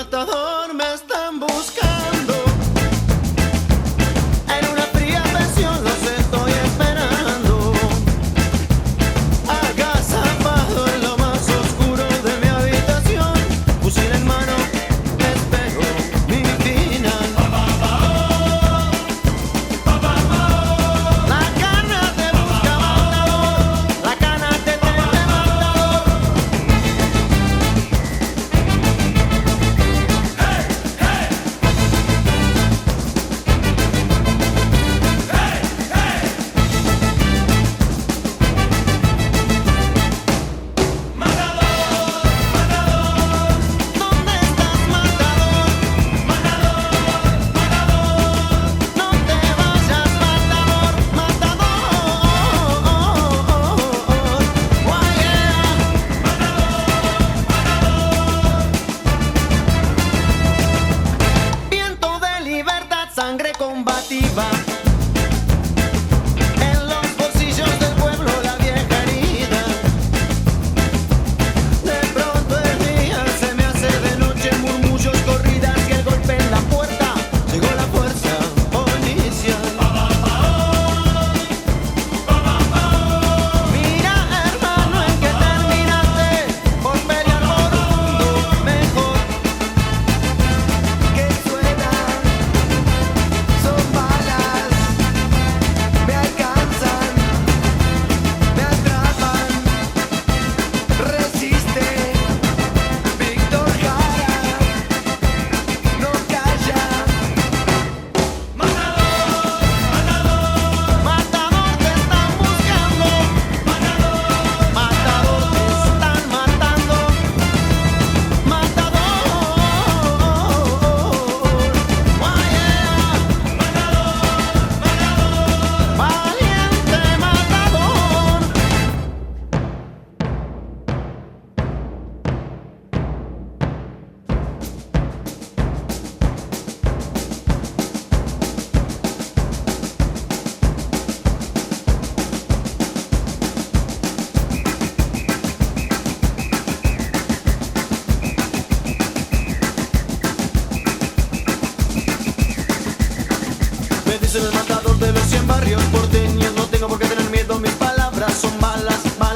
matador me están buscando. En una fría pensión los estoy esperando. Agazapado en lo más oscuro de mi habitación, fusil en mano, espero mi final. La cana te busca matador, la cana te teme matador. ¿Dónde estás, matador? No te vayas, matador, matador. Guayea. Viento de libertad, sangre combativa. En los bolsillos del pueblo la vieja herida. De pronto el día se me hace de noche, murmullos, corridas y el golpe en la puerta. Llegó la fuerza policial. Mira, hermano, en que terminaste por pelear por un mundo mejor. Que suena, son balas, me alcanzan, me atrapan. Resiste, Víctor Jara, no calla. Matador te están buscando. Matador te están matando. Matador, guayea. Valiente matador. Me dicen el matador de los 100 barrios porteños. No tengo por qué tener miedo, mis palabras son balas, balas.